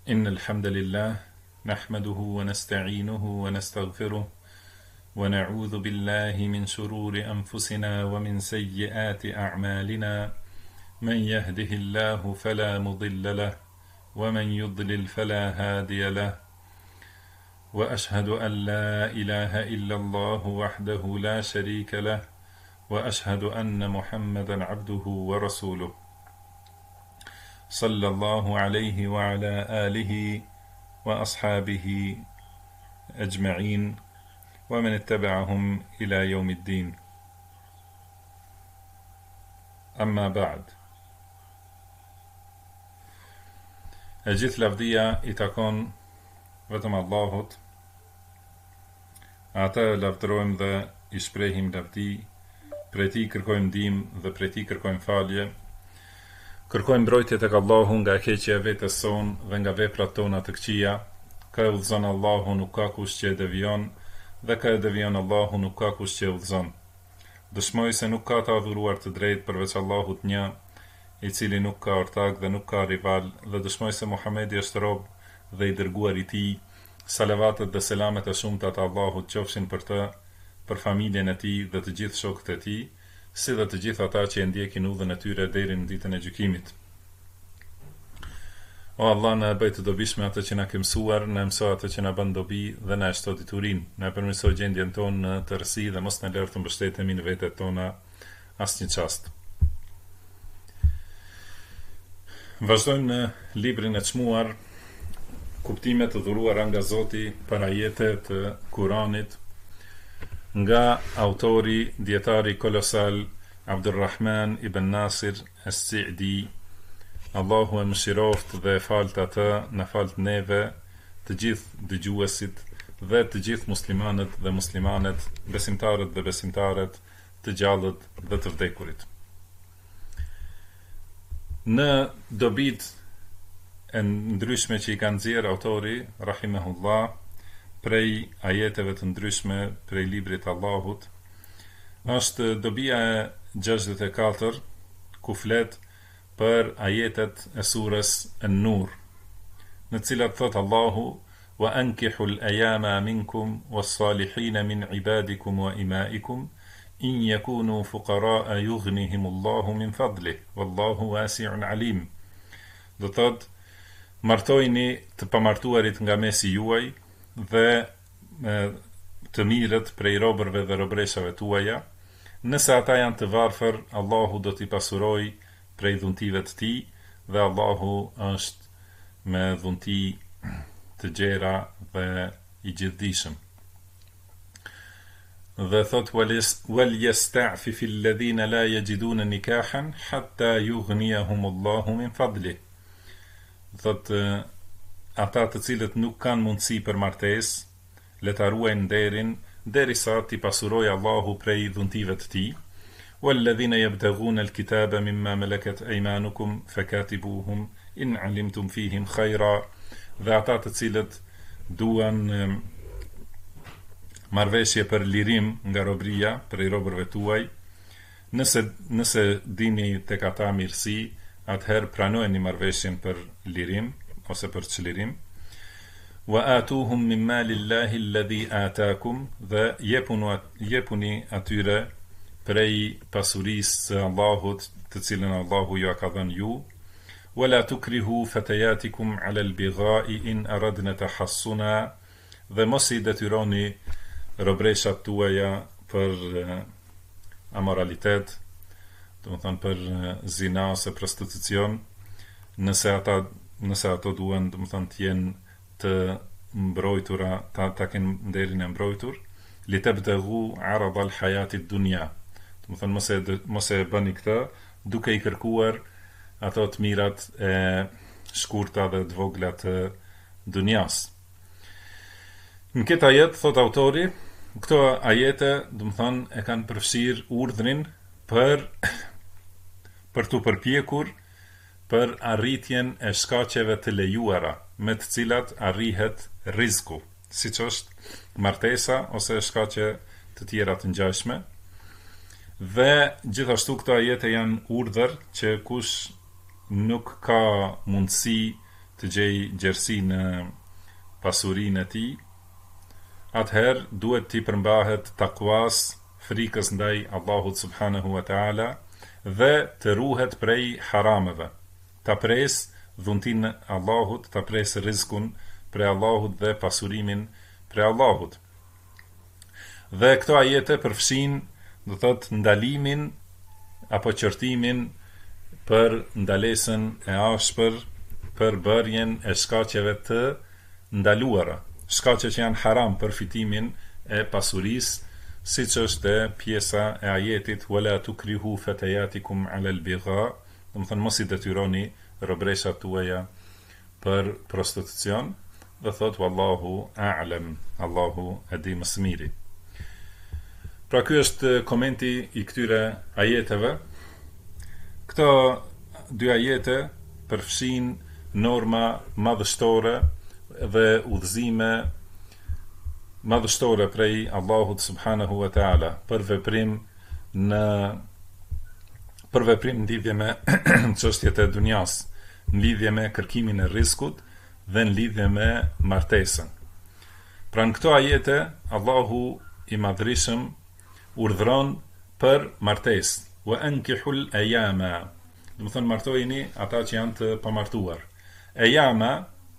إن الحمد لله نحمده ونستعينه ونستغفره ونعوذ بالله من شرور أنفسنا ومن سيئات أعمالنا من يهده الله فلا مضل له ومن يضلل فلا هادي له وأشهد أن لا إله إلا الله وحده لا شريك له وأشهد أن محمدا عبده ورسوله صلى الله عليه وعلى آله وأصحابه أجمعين ومن اتبعهم إلى يوم الدين. أما بعد. E gjithë lavdia I takon vetëm Allahut. Ata lavdërojmë dhe I shprehim lavdi, prej Tij kërkojmë ndihmë dhe prej Tij kërkojmë falje. Kërkojmë mbrojtje tek Allahu nga e keqja e vetes sonë dhe nga veprat tona të këqija. Ka e udhëzon Allahu, nuk ka kush që e devion, dhe ka e devion Allahu, nuk ka kush që e udhëzon. Dëshmoj se nuk ka të adhuruar të drejtë përveç Allahut një, I cili nuk ka ortak dhe nuk ka rival, dhe dëshmoj se Muhamedi është rob dhe I dërguar I Tij. Salavatet dhe selamet e shumta të Allahut qofshin për të, për familjen e Tij dhe të gjithë shokët e Tij, si dhe të gjithë ata që e ndjekin udhën e tyre deri në ditën e gjykimit. O Allah, na bëj të dobishme atë që na ke mësuar, na mëso atë që na bën dobi dhe na shto diturinë, na përmirëso gjendjen tonë në tërësi dhe mos na lër të mbështetemi në vetet tona asnjë çast. Vazhdojmë në librin e çmuar, kuptime të dhuruara nga Zoti për ajete të Kuranit, nga autori, dietari kolosal Abdulrahman ibn Nasir as-Sa'di. Allahu e mëshiroft dhe e falt atë, na falt neve, të gjithë dëgjuesit dhe të gjithë muslimanët dhe muslimanet, besimtarët dhe besimtaret, të gjallët dhe të vdekurit. Në dobit e ndryshme që I kanë nxjerrë autori, rahimahullah, prej ajeteve të ndryshme prej librit Allahut, është dobia e 64, ku flet për ajetet e surës An-Nur, në cilat thot Allahu: "Wa ankihu al-ayama minkum was-salihin min ibadikum wa imaikum in yakunu fuqara yughnihim Allahu min fadlihi wallahu wasi'un alim." Do thot, martojini të pamartuarit nga mesi juaj dhe të mirët prej robërve dhe robreshave tuaja. Nëse ata janë të varfër, Allahu do t'i pasuroj prej dhuntive të Tij, dhe Allahu është me dhunti të gjera dhe I gjithdijshëm. Dhe thot: "Wal yasta'fifi alladhina la yajiduna nikahan hatta yughniyahum Allahu min fadlihi." Thot, ata të cilët nuk kanë mundësi për martesë, le ta ruajnë nderin derisa t'i pasurojë Allahu prej dhuntive të Tij. "Walladhina yabtaghuna al-kitaba mimma malakat aymanukum fakatibuhum in 'alimtum fihim khayra." Dhe ata të cilët duan marrëveshje për lirim nga robëria prej robërve tuaj, nëse dini tek ata mirësi, atëherë pranojeni marrëveshjen për lirim ose për çlirim. "Wa atuhum min malillahi alladhi ataakum", dhe jepuni atyre prej pasurisë së Allahut, të cilën Allahu ju ka dhënë ju. "Wala tukrihu fatayatikum 'ala al-bigha'i in aradna tahassuna", dhe mos I detyroni robreshat tuaja për amoralitet, do të thonë për zina ose prostitucion, nëse ato duan, do të thonë, të jenë të mbrojtura, ta kenë nderin e mbrojtur. "Li tabtaghu 'arada al-hayati ad-dunya", do të thonë mos e bëni këtë duke I kërkuar ato të mirat e shkurta dhe të vogla të dunjas. Në këtë ajet, thot autori, këto ajete, do të thonë, e kanë përfshirë urdhrin për të përpjekur për arritjen e shkaqeve të lejuara, me të cilat arrihet rizku, siç është martesa ose shkaqe të tjera të ngjashme. Dhe gjithashtu këto ajete janë urdhër që kush nuk ka mundësi të gjej gjerësi në pasurinë e tij, atëherë duhet t'i përmbahet takwas, frikës ndaj Allahut subhanahu wa ta'ala, dhe të ruhet prej harameve, ta pres dhuntin Allahut, ta pres rizkun prej Allahut dhe pasurimin prej Allahut. Dhe këto ajete përfshin, do thot, ndalimin apo qortimin për ndalesën e ashpër, për bërjen e shkaqeve të ndaluara, shkaqe që janë haram për fitimin e pasurisë, siç është pjesa e ajetit wala tukrihu fatayatikum ala al-bigha, do të thonë mos i detyroni robreshat tuaja për prostitucion, dhe thot wallahu a'lam, Allahu e di më së miri. Pra ky është komenti i këtyre ajeteve. Këto dy ajete përfshin norma madhështore dhe udhëzime madhështore prej Allahut subhanahu wa ta'ala për veprim në lidhje me çështjet e dunjas, në lidhje me kërkimin e rizkut dhe në lidhje me martesën. Pra në këto ajete Allahu i madhrishëm urdhëron për martesë, wa ankihul ayama, do të thonë martojini ata që janë të pamartuar. Ayama,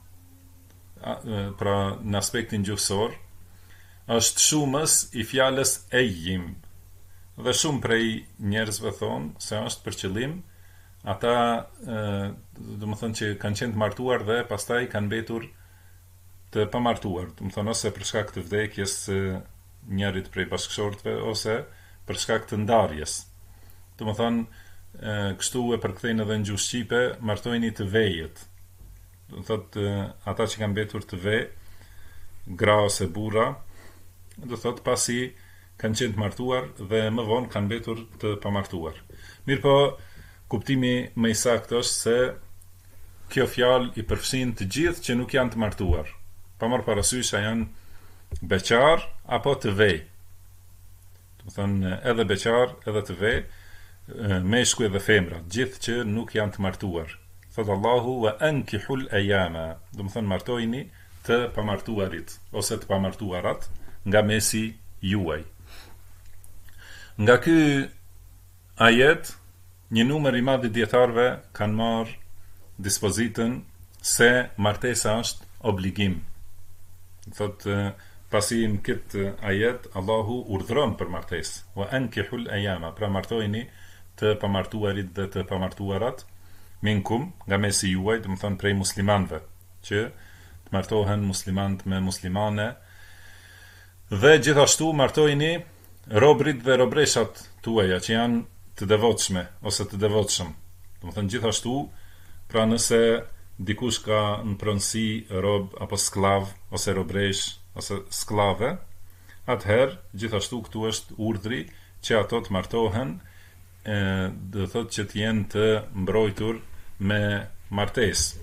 pra në aspektin gjuhësor, është shumës i fjalës ejim, dhe shumë prej njerëzve thonë se është për qëllim ata, do të thonë që kanë qenë të martuar dhe pastaj kanë mbetur të pamartuar, do të thonë ose për shkak të vdekjes njërit prej bashkëshortëve ose për shkak të ndarjes. Do të thonë kështu e përkthejnë edhe në gjuhë shqipe, martojini të vejët. Do të thotë ata që kanë mbetur të vej, gra ose burra, do të thotë pasi kanë qenë të martuar dhe më vonë kanë mbetur të pamartuar. Mirpo kuptimi më i saktë është se kjo fjalë i përfshin të gjithë që nuk janë të martuar, pa marrë parasysh a janë beqar apo të vej. Do të thonë edhe beqar edhe të vej, meshkuj dhe femra, gjithë që nuk janë të martuar. Thot Allahu wa ankihul ayama, do të thonë martojini të pamartuarit ose të pamartuarat nga mesi juaj. Nga ky ajet, një numër i madh i dietarëve kanë marrë dispozitën se martesa është obligim. Thot pasi në këtë ajet Allahu urdhëron për martesë, wa ankihul ayama, pra martojini të pamartuarit dhe të pamartuarat minkum, nga mesi juaj, do të thonë prej muslimanëve, që të martohen muslimanët me muslimane, dhe gjithashtu martojini robrit dhe robreshat tuaja që janë të devotshme ose të devotshëm. Do të thonë gjithashtu, pra nëse dikush ka në pronësi rob apo sklav ose robresh ose sklave, atëherë gjithashtu këtu është urdhri që ato të martohen, do thotë që të jenë të mbrojtur me martesë.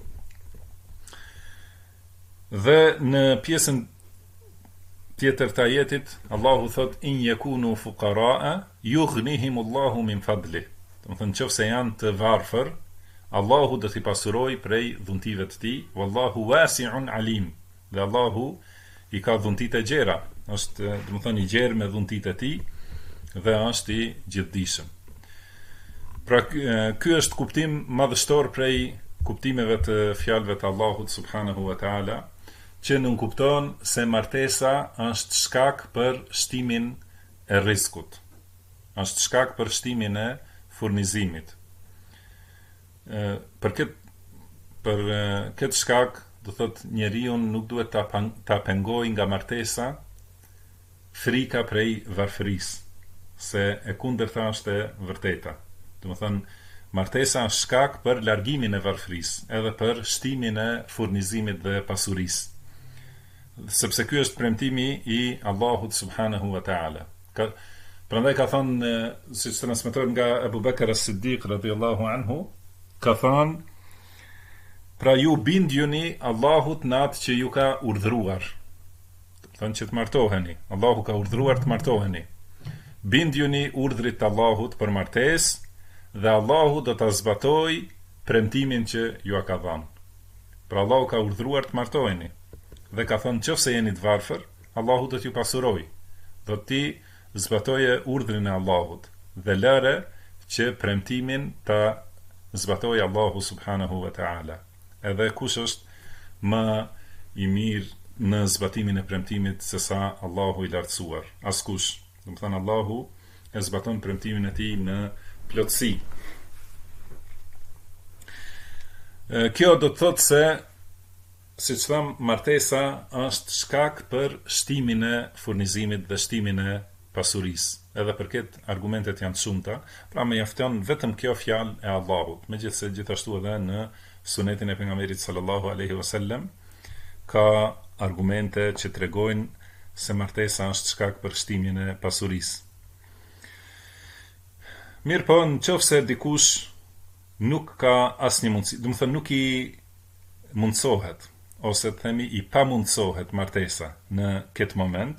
Dhe në pjesën tjetër të ajetit Allahu thot in yakunu fuqaraa yughnihimullahu min fadli. Do të thonë nëse janë të varfër, Allahu do t'i pasuroj prej dhuntive të tij, wallahu wasi'un alim. Dhe Allahu i ka dhuntit e gjera, është, do të thonë, i gjerë me dhuntit e tij dhe është i gjithdijshëm. Pra ky është kuptim madhështor prej kuptimeve të fjalëve të Allahut subhanahu wa taala, që nuk kupton se martesa është shkak për shtimin e rrezikut. Është shkak për shtimin e furnizimit. Për këtë shkak, do thotë njeriu nuk duhet ta pengojë nga martesa frika prej varfërisë, se e kundërta është e vërteta. Do të thonë, martesa është shkak për largimin e varfërisë, edhe për shtimin e furnizimit dhe pasurisë. Sepse ky është premtimi i Allahut subhanahu wa taala. Prandaj ka thënë, siç transmetohet nga Abu Bakr as-Siddiq radhiyallahu anhu, ka thënë, pra ju bindjuni Allahut në atë që ju ka urdhëruar. Do të thonë që të martoheni. Allahu ka urdhëruar të martoheni. Bindjuni urdhrit të Allahut për martesë dhe Allahu do ta zbatojë premtimin që ju ka dhënë. Pra Allahu ka urdhëruar të martoheni. Dhe ka thënë nëse jeni të varfër, Allahu do t'ju pasuroj. Do ti zbatoje urdhrin e Allahut dhe lëre që premtimin ta zbatojë Allahu subhanahu wa ta'ala. Edhe kush është më i mirë në zbatimin e premtimit se sa Allahu i lartësuar? Askush. Do të thënë Allahu e zbaton premtimin e tij në plotësi. Kjo do të thotë se, siç tham, martesa është shkak për shtimin e furnizimit dhe shtimin e pasurisë. Edhe për këtë argumentet janë të shumta, pra më mjafton vetëm kjo fjalë e Allahut. Megjithëse gjithashtu edhe në sunetin e pejgamberit sallallahu alaihi wasallam ka argumente që tregojnë se martesa është shkak për shtimin e pasurisë. Mirë po, nëse dikush nuk ka asnjë mundësi, do të thënë nuk i mundsohet, ose të themi i pamundsohet martesa në këtë moment,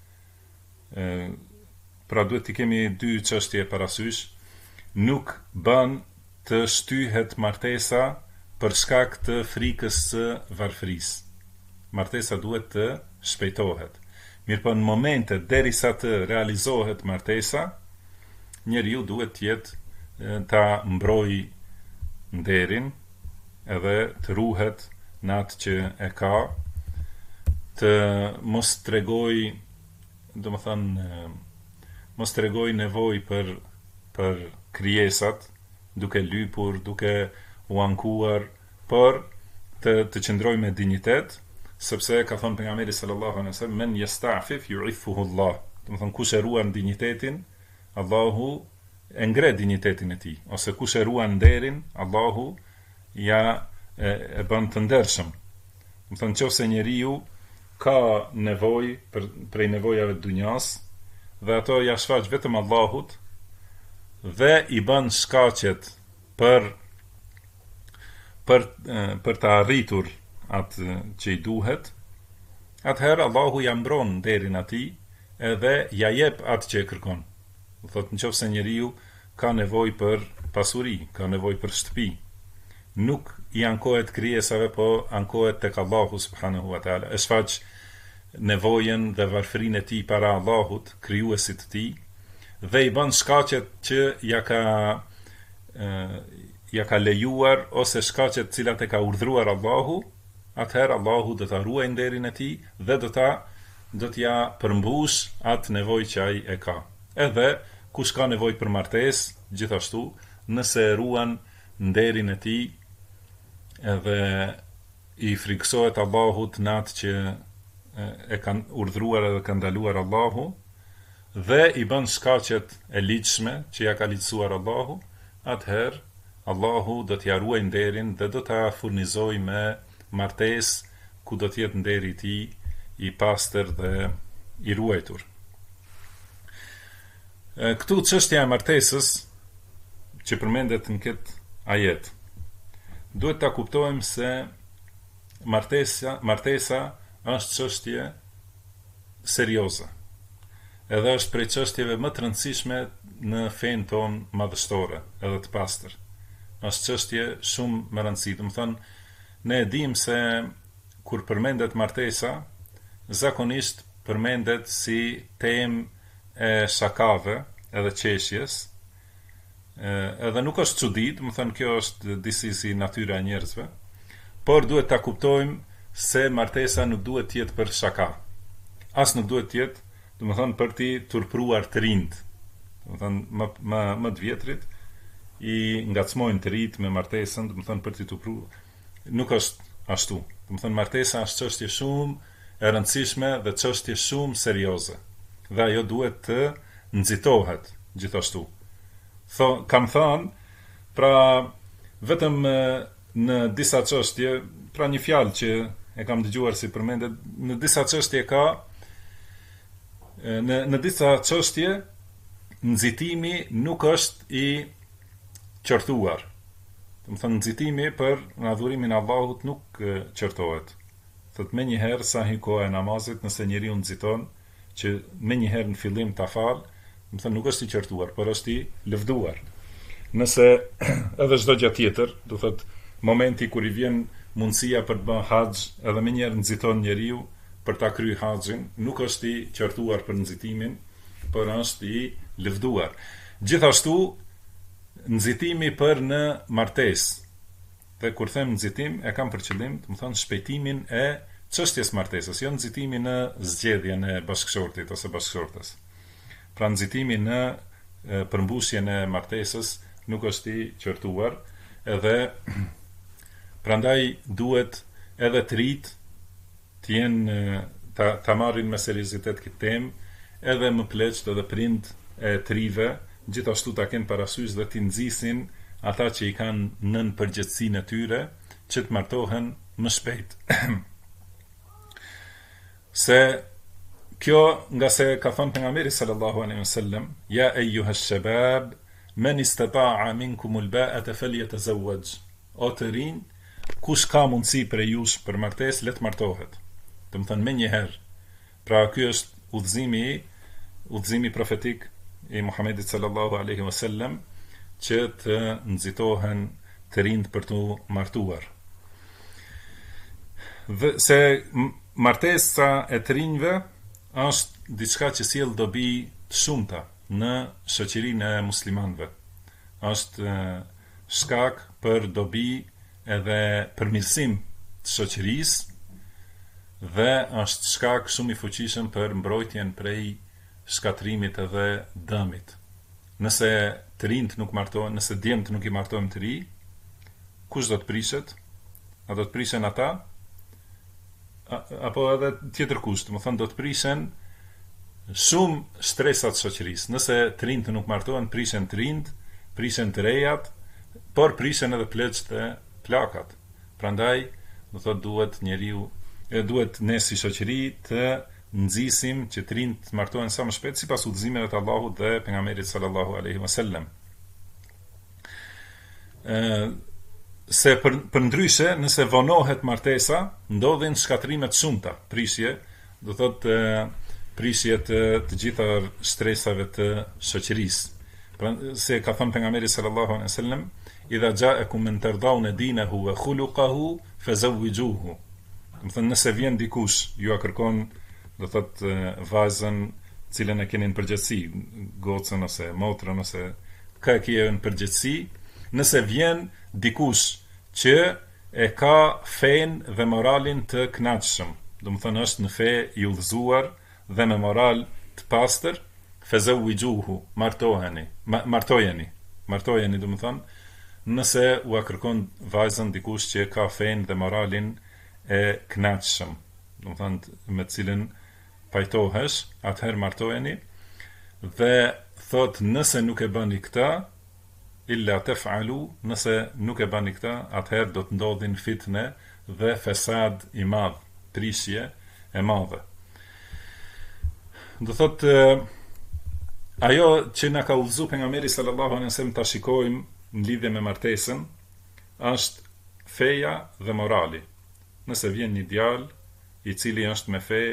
pra duhet të kemi dy çështje parasysh. Nuk bën të shtyhet martesa për shkak të frikës së varfërisë. Martesa duhet të shpejtohet. Mirë po, në momente derisa të realizohet martesa, njeriu duhet të jetë ta mbrojë nderin edhe të ruhet në atë që e ka, të mos tregoj, domethënë mos tregoj nevojë për krijesat, duke lypur, duke u ankuar, por të qëndroj me dinjitet, sepse ka thënë pejgamberi sallallahu alaihi wasallam, men yasta'fif yu'iffuhu Allah. Domethënë kush e ruan dinjitetin, Allahu e ngre dinjitetin e tij, ose kush e ruan nderin, Allahu ja e bën të ndershëm. Do të thonë nëse njeriu ka nevojë prej nevojave të dunjas dhe ato ja shfaq vetëm Allahut dhe i bën shkaqet për të arritur atë që i duhet, atëherë Allahu ja mbron nderin atij edhe ja jep atë që e kërkon. Do thotë nëse njeriu ka nevojë për pasuri, ka nevojë për shtëpi, nuk i ankohet krijesave, po ankohet tek Allahu subhanahu wa taala. E shfaq nevojën dhe varfërinë e tij para Allahut, krijuesit të tij, dhe i bën shkaqet që ja ka lejuar ose shkaqet të cilat e ka urdhëruar Allahu, atëherë Allahu do ta ruajë nderin e tij dhe do t'ja përmbush atë nevojë që ai e ka. Edhe kush ka nevojë për martesë, gjithashtu, nëse e ruan nderin e tij edhe i friksohet Allahut në atë që e kanë urdhëruar edhe ka ndaluar Allahu, dhe i bën shkaqet e ligjshme që ja ka ligjsuar Allahu, atëherë Allahu do t'ja ruajë nderin dhe do ta furnizojë me martesë ku do të jetë nderi i tij i pastër dhe i ruajtur. Këtu çështja e martesës që përmendet në këtë ajet, duhet ta kuptojmë se martesa është çështje serioze. Edhe është prej çështjeve më të rëndësishme në fenë tonë madhështore, edhe të pastër. Është çështje shumë më rëndësi. Do të thonë, ne e dimë se kur përmendet martesa, zakonisht përmendet si temë e shakave edhe qeshjes, edhe nuk është çudi, do të thënë kjo është disi si natyra e njerëzve, por duhet ta kuptojmë se martesa nuk duhet të jetë për shaka. As nuk duhet të jetë, do të thënë, për t'i turpruar të rinjt. Do të thënë më të vjetrit i ngacmojnë të rinjt me martesën, do të thënë për t'i turpruar. Nuk është ashtu. Do të thënë martesa është çështje shumë e rëndësishme dhe çështje shumë serioze. Dhe ajo duhet të nxitohet gjithashtu. Kam thënë, pra vetëm në disa çështje, pra një fjalë që e kam dëgjuar si përmendet, në disa çështje ka në disa çështje nxitimi nuk është i qortuar. Do të thënë nxitimi për adhurimin e Allahut nuk qortohet. Thot më njëherë sa hi koha e namazit, nëse njeriu nxiton që më njëherë në fillim ta fal, do të thënë nuk është i qortuar, por është i lëvduar. Nëse edhe çdo gjë tjetër, do thotë momenti kur i vjen mundësia për të bërë haxh, edhe më njerë nxiton njeriu për ta kryer haxhin, nuk është i qortuar për nxitimin, por është i lëvduar. Gjithashtu nxitimi për në martesë. Dhe kur them nxitim, e kam për qëllim, të më thonë shpejtimin e çështjes martesës, jo nxitimi në zgjedhjen e bashkëshortit ose bashkëshortës. Pra nxitimi në përmbushjen e martesës nuk është i qortuar, edhe prandaj duhet edhe të rit të jenë ta marrin me seriozitet këtë temë, edhe më pleqt edhe prind e trive, gjithashtu ta kenë parasysh dhe t'i nxisin ata që i kanë nën përgjegjësinë e tyre që të martohen më shpejt. Se kjo nga se ka thënë pejgamberi sallallahu alaihi wasallam, ja eyyuha shabab man istata'a minkum al-ba'ata falyatazawwaj. O të rinj, kush ka mundësi për jush për martesë, le të martohet. Do të thënë më një herë. Pra ky është udhëzimi profetik i Muhamedit sallallahu alaihi wasallam, që të nxitohen të rinjt për të martuar. Dhe se martesa e të rinjve është diçka që sjell dobi të shumta në shoqërinë e muslimanëve. Është shkak për dobi edhe përmirësim të shoqërisë dhe është shkak shumë i fuqishëm për mbrojtjen prej shkatrimit edhe dëmit. Nëse të rinjt nuk martohen, nëse djemt nuk i martohen të ri, kush do të prishet? A do të prishen ata? Apo edhe tjetër kush, do të thonë do të prishen shumë stresat shoqërisë. Nëse të rinjt nuk martohen, prishen të rinjt, prishen të rejat, por prishen edhe pleqt e plakat. Prandaj, do thotë duhet ne si shoqëri të nxisim që të rinjt të martohen sa më shpejt sipas udhëzimeve të Allahut dhe pejgamberit sallallahu alaihi wasallam. Se për ndryshe, nëse vonohet martesa, ndodhin shkatrime të shumta, prishje, do thotë prishje të gjitha stresave të shoqërisë. Pra, se ka thënë pejgamberi sallallahu alaihi wasallam, idha ja'akum man tardawna dinahu wa khuluquhu fazawwijuhu. Do thënë nëse vjen dikush, ju a kërkon, do thotë vajzën cilën e keni në përgjithësi, gocën ose motrën ose ka e kje në përgjithësi, nëse vjen dikush që e ka fenë dhe moralin të kënaqshëm, do të thënë është në fe i udhëzuar dhe me moral të pastër, fazawwijuhu, martojeni, do të thënë, nëse u a kërkon vajzën dikush që ka fenë dhe moralin e kënaqshëm, do të thënë me cilën pajtohesh, atëherë martojeni, dhe thot nëse nuk e bëni këta, illa tef'alu, nëse nuk e bëni këta, atëherë do të ndodhin fitne dhe fesad i madh, prishje e madhe. Do thot ajo që na ka udhëzu pejgamberi sallallahu alaihi wasallam ta shikojmë në lidhje me martesën, është feja dhe morali. Nëse vjen një djalë i cili është me fe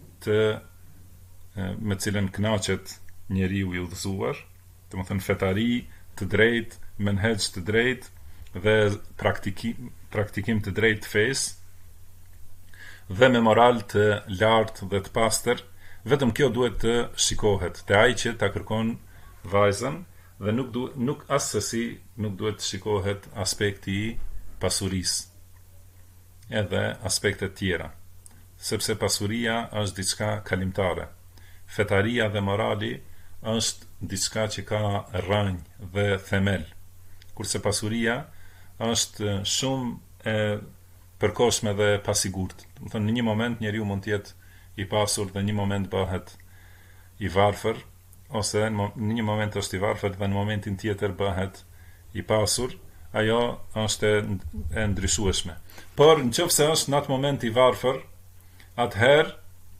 me cilën kënaqet njeriu i udhëzuar, do të thënë fetari të drejtë, menhexh të drejtë dhe praktikim të drejtë të fesë, dhe me moral të lartë dhe të pastër, vetëm kjo duhet të shikohet te ai që ta kërkon vajzën, dhe nuk asesi nuk duhet të shikohet aspekti i pasurisë, edhe aspektet tjera. Sepse pasuria është diçka kalimtare. Fetaria dhe morali është diçka që ka rrënjë dhe themel. Kurse pasuria është shumë e përkohshme dhe pasigurt. Do të thonë në një moment njeriu mund të jetë i pasur dhe në një moment bëhet i varfër, ose në një moment është i varfër dhe në momentin tjetër bëhet i pasur. Ajo është e ndryshueshme. Por nëse është në atë moment i varfër, atëherë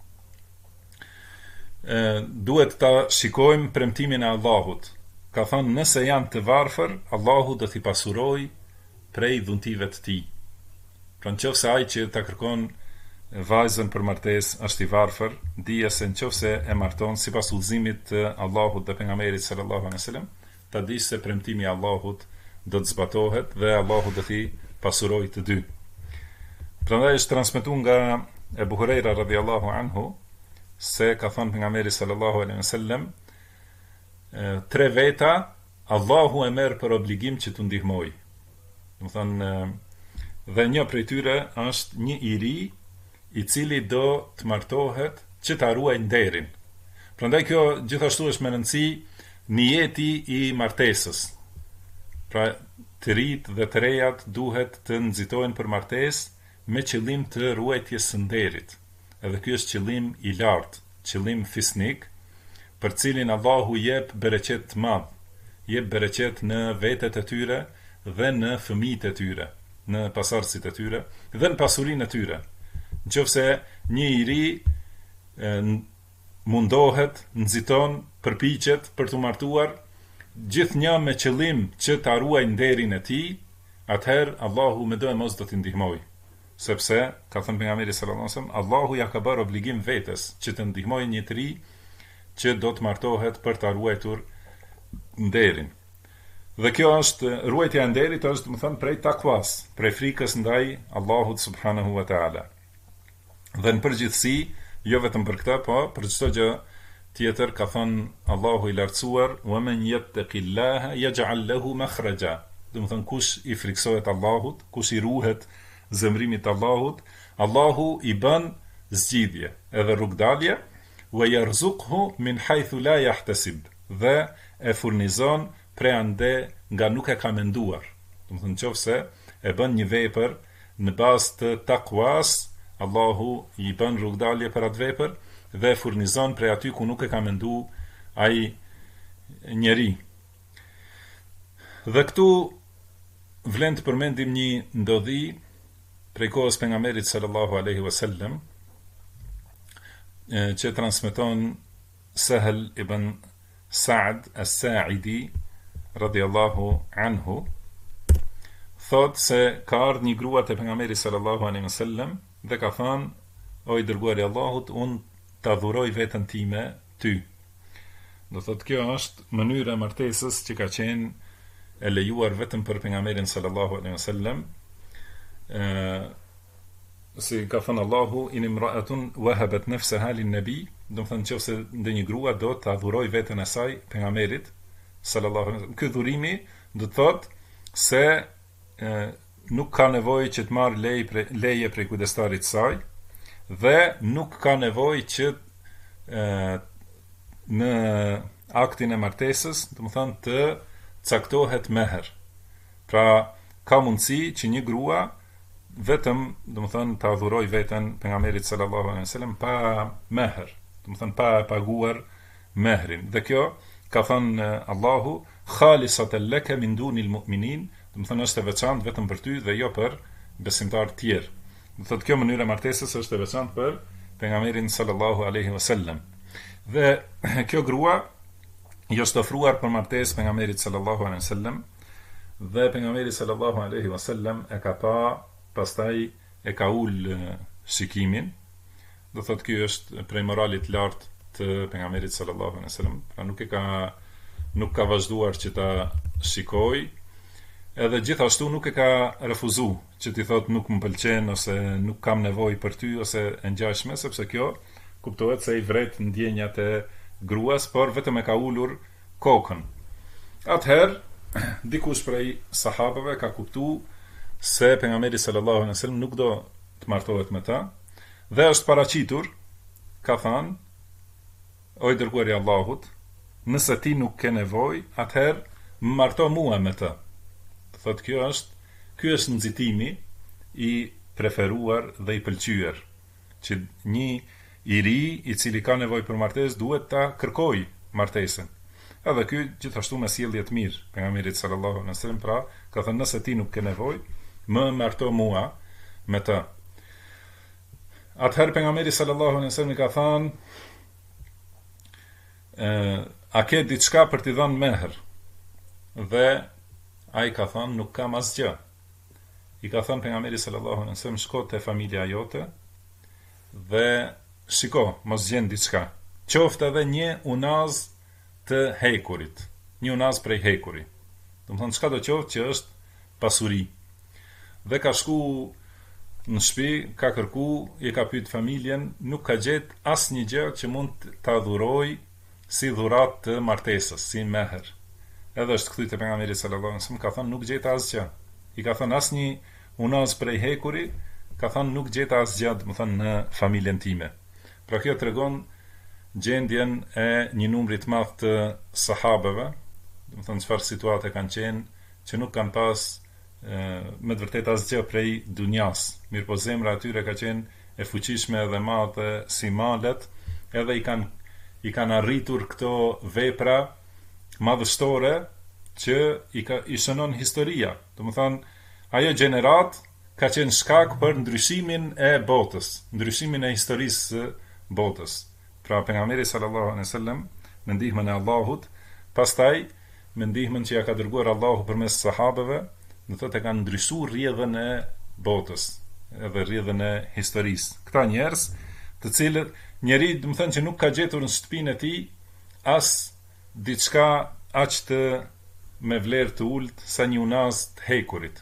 duhet ta shikojmë premtimin e Allahut. Ka thënë nëse janë të varfër, Allahu do t'i pasuroj prej dhuntive të tij. Pra nëse ai që ta kërkon vajzën për martesë është i varfër, dije se nëse e marton sipas udhëzimit të Allahut dhe pejgamberit sallallahu alaihi wasallam, ta di se premtimi i Allahut do të zbatohet dhe Allahu do t'i pasuroj të dy. Prandaj është transmetuar nga Ebu Hurajra radhiyallahu anhu se ka thënë pejgamberi sallallahu alaihi wasallam, tre veta Allahu e merr për obligim që t'u ndihmoj. Do thënë, dhe një prej tyre është një i ri i cili do të martohet që ta ruajë nderin. Prandaj kjo gjithashtu është me rëndësi nijeti i martesës. Pra të rit dhe të rejat duhet të nxitojnë për martesë me qëllim të ruajtjes së nderit. Edhe ky është qëllim i lartë, qëllim fisnik, për cilin Allahu jep bereqet të madh, jep bereqet në vetet e tyre dhe në fëmijët e tyre, në pasardhësit e tyre dhe në pasurinë e tyre. Nëse një i ri mundohet, nxiton, përpiqet për të martuar, gjithnjë me qëllim që ta ruajë nderin e tij, atëherë Allahu me do e mos do t'i ndihmojë. Sepse, ka thënë pejgamberi sallallahu alajhi wasallam, Allahu ja ka bërë obligim vetes që të ndihmojë një të ri që do të martohet për ta ruajtur nderin. Dhe kjo është, ruajtja e nderit është, më thënë, prej takwas, prej frikës ndaj Allahut subhanahu wa taala. Dhe në përgjithësi, jo vetëm për këtë, po për çdo gjë tjetër ka thënë Allahu i lartësuar, "Wa man yattaqillaha yaj'al lahu makhraja." Do të thënë, kush i friksohet Allahut, kush i ruhet zemrimit Allahut, Allahu i bën zgjidhje edhe rrugdalje, wa yarzuqhu min haythu la yahtasib, dhe e furnizon prej ande nga nuk e ka menduar. Do të thënë, nëse e bën një vepër në bazë të takwas, Allahu i bën rrugdalje për atë vepër dhe e furnizon prej aty ku nuk e ka menduar ai njeri. Dhe këtu vlen të përmendim një ndodhi prej kohës pejgamberit sallallahu alaihi wasallam, që transmeton Sahel ibn Sa'd as-Sa'idi radhiyallahu anhu, thot se ka ardhur një grua te pejgamberi sallallahu alaihi wasallam dhe ka thënë: "O i dërguari i Allahut, unë ta dhuroj veten time ty." Do thot, kjo është mënyra e martesës që ka qenë e lejuar vetëm për pejgamberin sallallahu alaihi wasallam. Si ka thënë Allahu, "In imra'atun wahabat nafsaha lin-nabi", do të thënë nëse ndonjë grua do ta dhuroj veten e saj pejgamberit sallallahu alaihi wasallam, ky dhurimi do të thotë se nuk ka nevojë që të marrë leje prej kujdestarit të saj dhe nuk ka nevojë që në aktin e martesës, do të thënë, të caktohet meher. Pra ka mundësi që një grua vetëm, do të thënë, ta dhuroj veten pejgamberit sallallahu alaihi wasallam pa meher, do të thënë pa paguar mehrin. Dhe kjo ka thënë Allahu, "Khalisatan laka min dunil mu'minin", do të thënë është e veçantë vetëm për ty dhe jo për besimtarë të tjerë. Do thotë kjo mënyrë e martesës është e veçantë për pejgamberin sallallahu alaihi wasallam. Dhe kjo grua i është ofruar për martesë pejgamberit sallallahu alaihi wasallam, dhe pejgamberi sallallahu alaihi wasallam e ka pa, pastaj e ka ul shikimin. Do thotë ky është prej moralit lartë të pejgamberit sallallahu alaihi wasallam, pra nuk ka vazhduar që ta shikoj, edhe gjithashtu nuk e ka refuzu që ti thot nuk më pëlqen ose nuk kam nevojë për ty ose e ngjashme, sepse kjo kuptohet se i vret ndjenjat e gruas, por vetëm e ka ulur kokën. Atëherë dikush prej sahabëve ka kuptuar se pejgamberi sallallahu alaihi wasallam nuk do të martohet me ta dhe është paraqitur, ka thënë: "O i dërguari i Allahut, nëse ti nuk ke nevojë, atëherë më marto mua me të." Thotë ky është nxitimi i preferuar dhe i pëlqyer, që një i ri i cili ka nevojë për martesë duhet ta kërkojë martesën. Edhe ky gjithashtu me sjellje të mirë pejgamberit sallallahu alaihi wasallam, pra ka thënë nëse ti nuk ke nevojë, më marto mua me të. Atëherë pejgamberi sallallahu alaihi wasallam ka thënë: "A ke diçka për t'i dhënë meher?" Dhe ai ka thënë: "Nuk kam asgjë." I ka thënë pejgamberi sallallahu alaihi wasallam: "Shko te familja jote dhe shiko, mos gjen diçka. Qoftë edhe një unaz të hekurit, një unaz prej hekuri." Do të thonë çka do qoftë që është pasuri. Dhe ka shku në shtëpi, ka kërku, i ka pyet familjen, nuk ka gjet asnjë gjë që mund ta dhuroj si dhurat të martesës, si meher. Edhe është kthy te pejgamberi sallallahu alaihi wasallam, ka thënë nuk gjeta asgjë. I ka thënë asnjë unaz prej hekuri, ka thënë nuk gjeta asgjë, do të thënë në familjen time. Pra kjo tregon gjendjen e një numri të madh të sahabeve, do të thënë çfarë situate kanë qenë, që nuk kanë pas me të vërtet asgjë prej dunjas. Mirëpo zemra atyre ka qenë e fuqishme dhe madhe si malet, edhe i kanë arritur këto vepra madhështore që i shënon historia. Do të thënë, ajo gjenerat ka qenë shkak për ndryshimin e botës, ndryshimin e historisë së botës. Pra pejgamberi sallallahu alaihi wasallam me ndihmën e Allahut, pastaj me ndihmën që ja ka dërguar Allahu përmes sahabeve, do thotë kanë ndryshuar rrjedhën e botës, edhe rrjedhën e historisë. Këta njerëz, të cilët njeri, do të thënë që nuk ka gjetur në shtëpinë e tij as diçka aq të me vlerë të ulët sa një unaz të hekurit.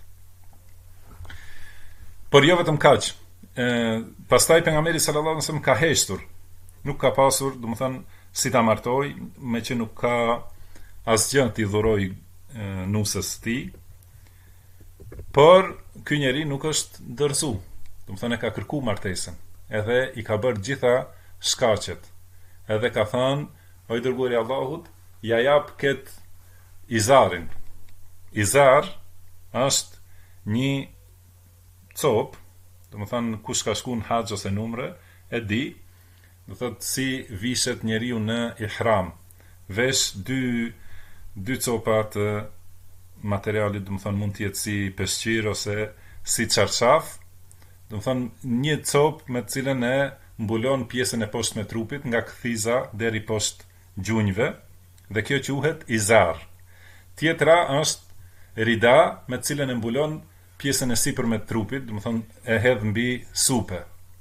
Por jo vetëm kaq. Pastaj pejgamberi sallallahu alaihi wasallam ka heshtur, nuk ka pasur, do të thënë, si ta martoj, me që nuk ka asgjë t'i dhuroj nusës tij, por ky njeri nuk është ndërzu, do të thënë e ka kërku martesën, edhe i ka bërë gjitha shkaqet, edhe ka thënë, o i dërguari i Allahut, ja jap kët izarin. Izar është një copë, do të thënë kush ka shku në haxh ose në umre, e di, do thotë si vishet njeriu në ihram, vesh dy copa të materialit, do të thonë mund të jetë si peshqir ose si çarçaf, do të thonë një copë me të cilën e mbulon pjesën e poshtme të trupit nga kthiza deri poshtë gjunjve, dhe kjo quhet izar. Tjetra është rida me të cilën e mbulon pjesën e sipërme të trupit, do të thonë e hedh mbi supe.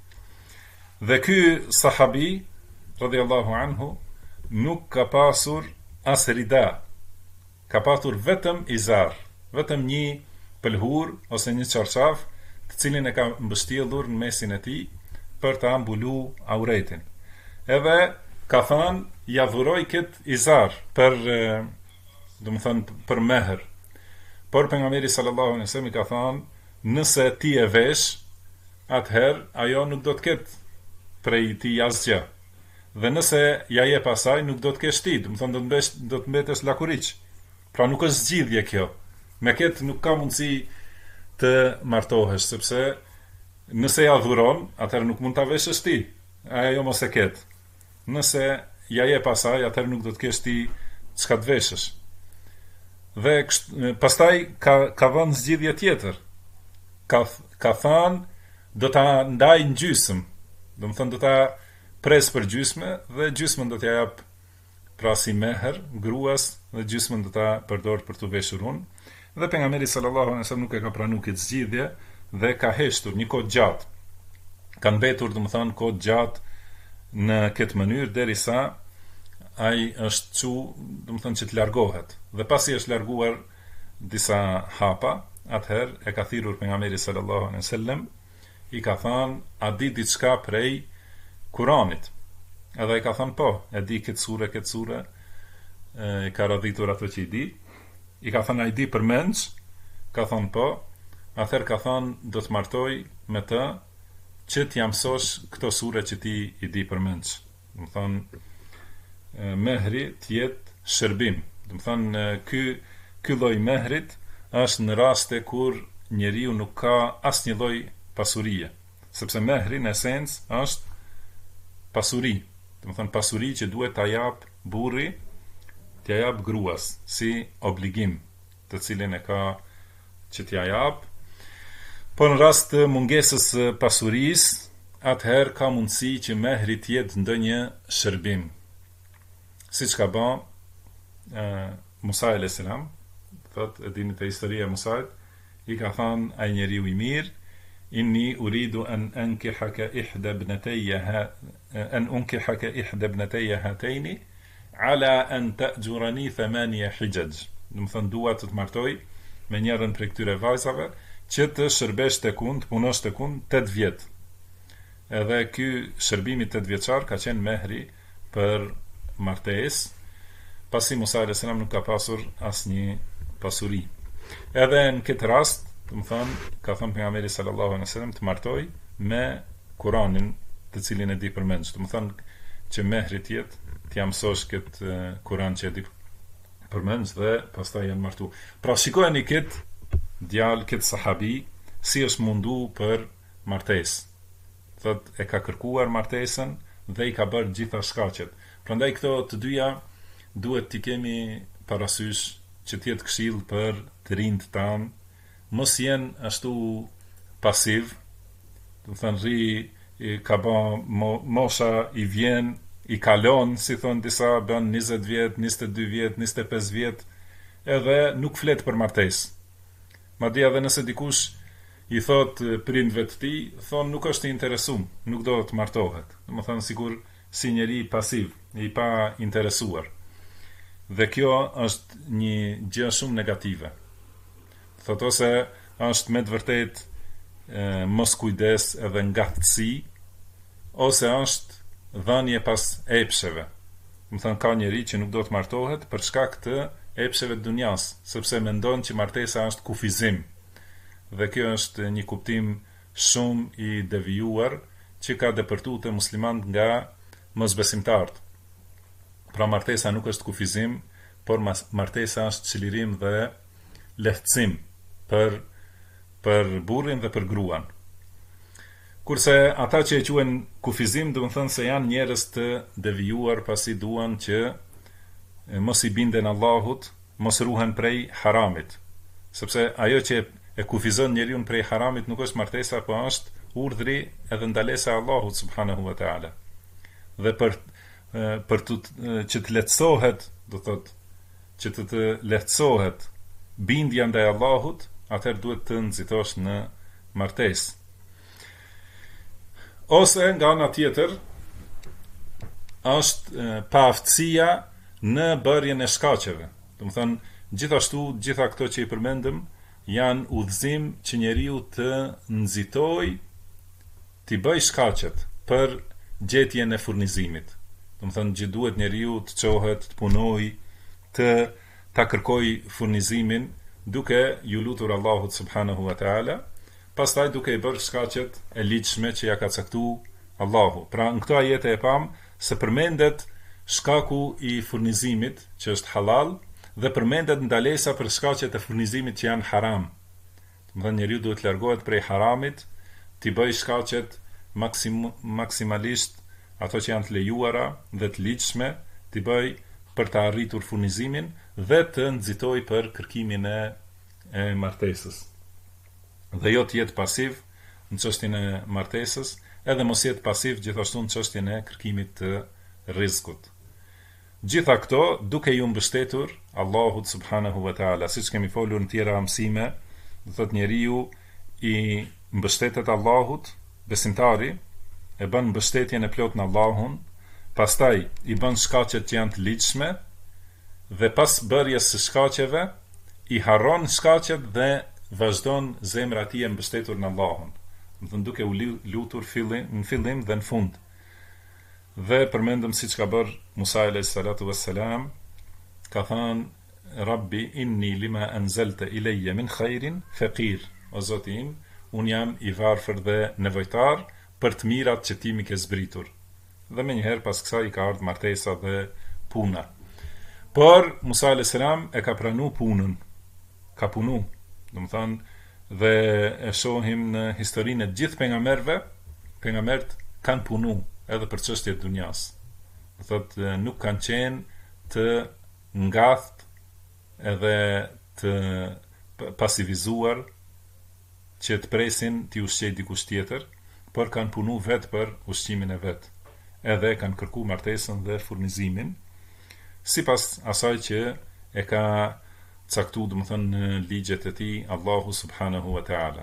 Dhe ky sahabi radhiyallahu anhu nuk ka pasur as rida, ka pasur vetëm izar, vetëm një pëlhur ose një çarçaf, të cilin e ka mbështjellur në mesin e tij për ta mbulu auretin. Edhe ka thënë, ja dhuroj kët izar për, do të thënë, për meher. Por pejgamberi sallallahu alaihi wasallam i ka thënë, nëse ti e vesh, atëherë ajo nuk do të ketë prej ti asgjë. Dhe nëse ja jep asaj, nuk do të kesh ti, do të thonë do të mbetesh lakuriç. Pra nuk është zgjidhje kjo. Me këtë nuk ka mundësi të martohesh, sepse nëse ja dhuron, atëherë nuk mund ta veshësh ti. Ajo mos e ket. Nëse ja jep asaj, atëherë nuk do të kesh ti çka të veshësh. Dhe pastaj ka vënë zgjidhje tjetër. Ka thënë do ta ndaj në gjysmë. Do të thonë do ta pres për gjysmë dhe gjysmën do t'ja jap pra si meher gruas dhe gjysmën do ta përdor për të veshur unë. Dhe pejgamberi sallallahu alaihi wasallam nuk e ka pranuar këtë zgjidhje dhe ka heshtur një kohë gjatë. Ka mbetur, do të thonë, kohë gjatë në këtë mënyrë derisa ai është çu, do të thonë, që të largohet. Dhe pasi është larguar disa hapa, atëherë e ka thirrur pejgamberi sallallahu alaihi wasallam, i ka thënë, a di diçka prej Kuranit? Edhe i ka thënë, po, e di këtë sure, i ka radhitur ato që i di. I ka thënë, a i di për mendsh? Ka thënë, po. Atëherë ka thënë, do të martoj me të që t'ja mësosh këto sure që ti i di për mendsh. Do të thonë, mehri t'jetë shërbim. Do të thonë, ky lloj mehrit është në raste kur njeriu nuk ka asnjë lloj pasurie, sepse mehri në esencë është pasuri, do të thonë pasuri që duhet ta jap burri, t'ja jap gruas si obligim, të cilin e ka që t'ja jap. Po në rast të mungesës së pasurisë, atëherë ka mundësi që mehri të jetë ndonjë shërbim. Siç ka bën Musa alayhis salam, thotë e dini të historia e Musait, i ka thënë ai njeriu i mirë, inni uridu an unkihaka ihda ibnatayya hataini ala an ta'jurani 8 hijaj. Do të thonë dua të martoj me njërin prej këtyre vajzave që të shërbesh tek unë, të punosh tek unë 8 vjet. Edhe ky shërbimi 8 vjeçar ka qenë mehri për martesë, pasi Musa alayhis salam nuk ka pasur asnjë pasuri. Edhe në këtë rast, do të thonë, ka thënë pejgamberi sallallahu alaihi wasallam të martoj me Kur'anin, të cilin e di përmend. Do të thonë që mehri të jetë të mësosh këtë Kur'an që e di përmend dhe pastaj janë martu. Pra shikojeni këtë djalë, këtë sahabi, si është mundu për martesë. Thot e ka kërkuar martesën dhe i ka bërë gjitha shkaqet. Prandaj këto të dyja duhet t'i kemi parasysh që t'jetë këshill për të rinjt tan, mos jenë ashtu pasiv, do të thënë ka ba mosha i vjen, i kalon, si thonë disa, bën 20 vjet, 22 vjet, 25 vjet, edhe nuk flet për martesë. Madje edhe nëse dikush i thot prindve të tij, thonë nuk është i interesuar, nuk do të martohet. Domethënë sikur si njeri pasiv, i pa interesuar. Dhe kjo është një gjë shumë negative. Thot ose është me të vërtet mos kujdes edhe ngatësi, ose është dhënie pas epsheve. Më thënë ka njeri që nuk do të martohet për shkak të epsheve të dunjas, sepse mendon që martesa është kufizim. Dhe kjo është një kuptim shumë i devijuar që ka depërtuar të muslimanët nga mosbesimtarët. Pra martesa nuk është kufizim, por martesa është çlirim dhe lehtësim për burrin dhe për gruan. Kurse ata që e quajnë kufizim, do të thënë se janë njerëz të devijuar, pasi duan që mos i binden Allahut, mos ruhen prej haramit. Sepse ajo që e kufizon njeriu prej haramit nuk është martesa, por është urdhri edhe ndalesa e Allahut subhanahu wa taala. Dhe për që të lehtësohet, do thotë, që të lehtësohet bindja ndaj Allahut, atëherë duhet të nxitosh në martesë. Ose nga ana tjetër është paaftësia në bërjen e shkaqeve. Do të thonë, gjithashtu gjitha këto që i përmendëm janë udhëzim që njeriu të nxitojë, të bëj shkaqet për gjetjen e furnizimit. Do të thonë, që duhet njeriu të çohet, të punojë, të ta kërkoj furnizimin duke ju lutur Allahut subhanahu wa taala, pastaj duke i bërë shkaqet e ligjshme që ja ka caktuar Allahu. Pra në këto ajete e pam se përmendet shkaku i furnizimit që është halal dhe përmendet ndalesa për shkaqet e furnizimit që janë haram. Do të thonë njeriu duhet të largohet prej haramit, të bëjë shkaqet maksimalisht ato që janë të lejuara dhe të ligjshme, të bëj për të arritur furnizimin dhe të nxitoj për kërkimin e martesës. Dhe jo të jetë pasiv në çështjen e martesës, edhe mos jetë pasiv gjithashtu në çështjen e kërkimit të rrezikut. Gjitha këto duke ju mbështetur Allahut subhanahu wa taala, siç kemi folur në tjera mësime, do thotë njeriu i mbështetet Allahut, besimtari e bën mbështetjen e plotë në Allahun, pastaj i bën shkaqet që janë të ligjshme dhe pas bërjes së shkaqeve i harron shkaqet dhe vazhdon zemra e tij e mbështetur në Allahun. Do të duke u lutur në fillim dhe në fund. Dhe përmendëm siç ka bërë Musa alayhis salatu wassalam, ka thënë Rabbi inni lima anzalta ilayya min khairin faqir. O Zoti im, un jam i varfër dhe nevojtar për të mirat që ti mi ke zbritur. Dhe me njëherë pas kësaj i ka ardhur martesa dhe puna. Por Musa alayhis salam e ka pranu punën, ka punu, do të thonë, dhe e shohim në historinë e gjithë pejgamberët kanë punu edhe për çështjet e dunjas. Do thotë nuk kanë qenë të ngatht edhe të pasivizuar që të presin t'i ushqej dikush tjetër, por kanë punu vetë për ushqimin e vet. Edhe kanë kërku martesën dhe furnizimin, sipas asaj që e ka caktuar, do të thonë, në ligjet e tij Allahu subhanahu wa taala.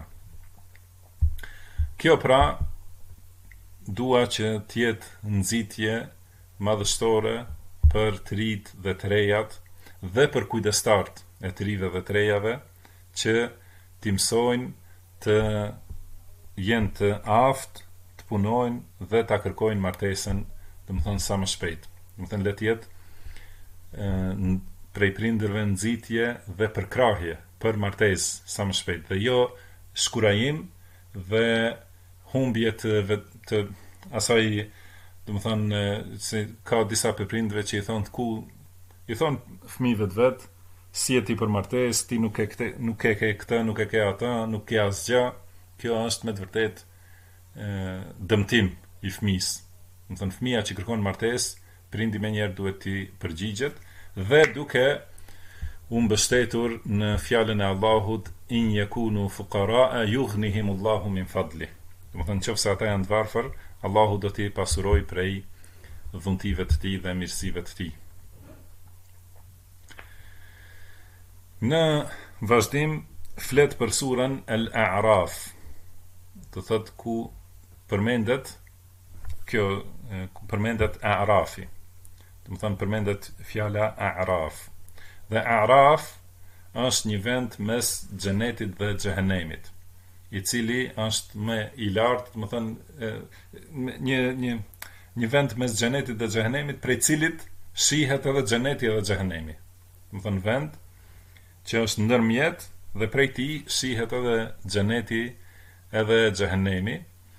Kjo pra dua që të jetë nxitje madhështore për të rit dhe të rejat dhe për kujdestarët e të rive dhe të rejave që t'i mësojnë të jenë të aftë, të punojnë dhe ta kërkojnë martesën, domethënë sa më shpejt. Domethënë le të jetë prej prindërve nxitje dhe përkrahje për martesë sa më shpejt, dhe jo shkurajim dhe humbje të asaj, domethënë se ka disa prindërve që i thonë fëmijëve të vet, si e ti për martesë, ti nuk e ke këtë, nuk e ke atë, nuk ke asgjë. Kjo është me të vërtet dëmtim i fëmisë. Do të thënë fëmia që kërkon martesë, prindi menjëherë duhet t'i përgjigjet dhe duke u mbështetur në fjalën e Allahut, in yakunu fuqara yughnihimullahu min fadli. Do të thënë nëse ata janë të varfër, Allahu do t'i pasurojë prej dhuntive të tij dhe mirësive të tij. Në vazhdim flet për surën Al-A'raf, do thot ku përmendet A'rafi. Do të thënë përmendet fjala A'raf. Dhe A'raf është një vend mes xhenetit dhe xhehenemit, i cili është më i lartë, do të thënë një vend mes xhenetit dhe xhehenemit, prej cilit shihet edhe xheneti edhe xhehenemi. Do të thënë vend që është ndërmjet dhe prej tij shihet edhe xheneti edhe xhehenemi.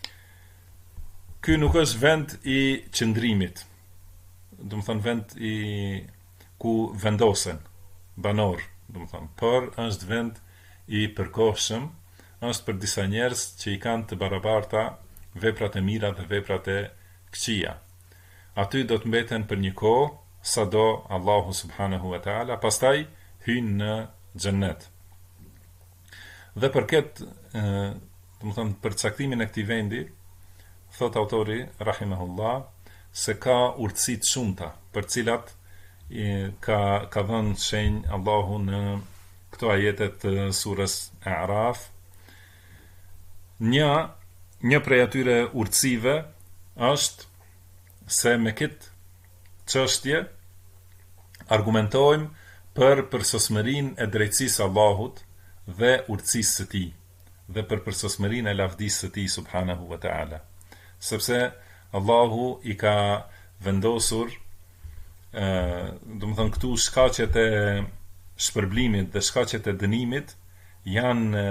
Ky nuk është vend i qëndrimit, do të thënë vend ku vendosen banor, do të thënë, por është vend i përkohshëm, është për disa njerëz që i kanë të barabarta veprat e mira dhe veprat e këqija. Aty do të mbeten për një kohë, sado Allahu subhanahu wa taala, pastaj hyjnë në xhennet. Dhe për këtë, do të thënë, për caktimin e këtij vendi, thot autori rahimahullah, se ka urtësi të shumta, për cilat ka dhënë shenjë Allahu në këto ajete të surës A'raf. Një prej atyre urtësive është se me këtë çështje argumentojmë për përsosmërinë e drejtësisë Allahut dhe urtësisë së tij, dhe për përsosmërinë e lavdisë së tij subhanahu wa taala. Sepse Allahu i ka vendosur, do të thënë, këtu shkaqet e shpërblimit dhe shkaqet e dënimit janë